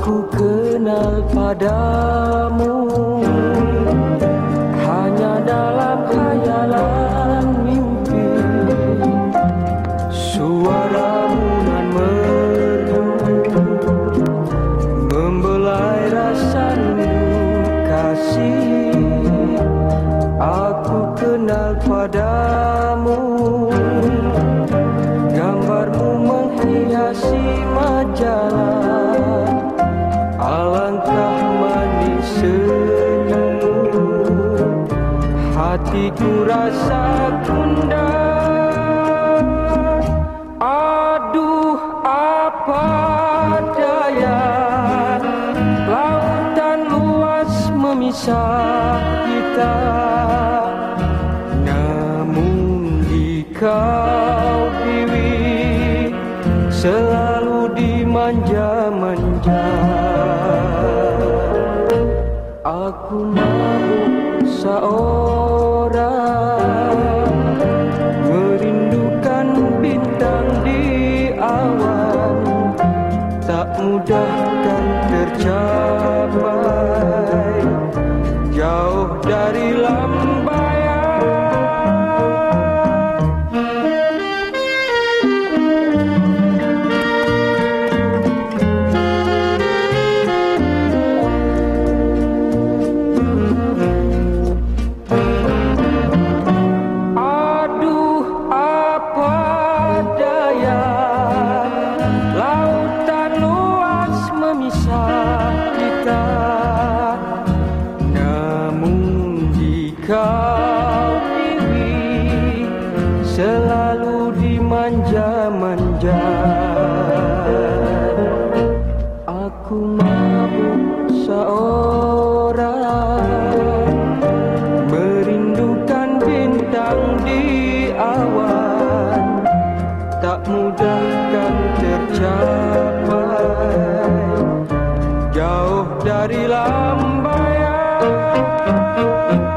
Aku kenal padamu hanya dalam khayalan mimpi. Suaramu nan merdu membelai rasa kasih. Aku kenal padamu, gambarmu menghiasi majalah. Alangkah manis senyummu, hatiku rasa gundah. Aduh, apa daya, lautan luas memisah kita. Namun di kau Dewi selalu dimanja-manja. Aku mau seorang merindukan bintang di awan, tak mudah kan tercapai, jauh dari lambayan. Aduh, apa daya, lautan luas memisah kita. Namun di kau Dewi selalu dimanja-manja. Aku mau seorang merindukan bintang di awan, tak mudah kan tercapai, jauh dari lambayan.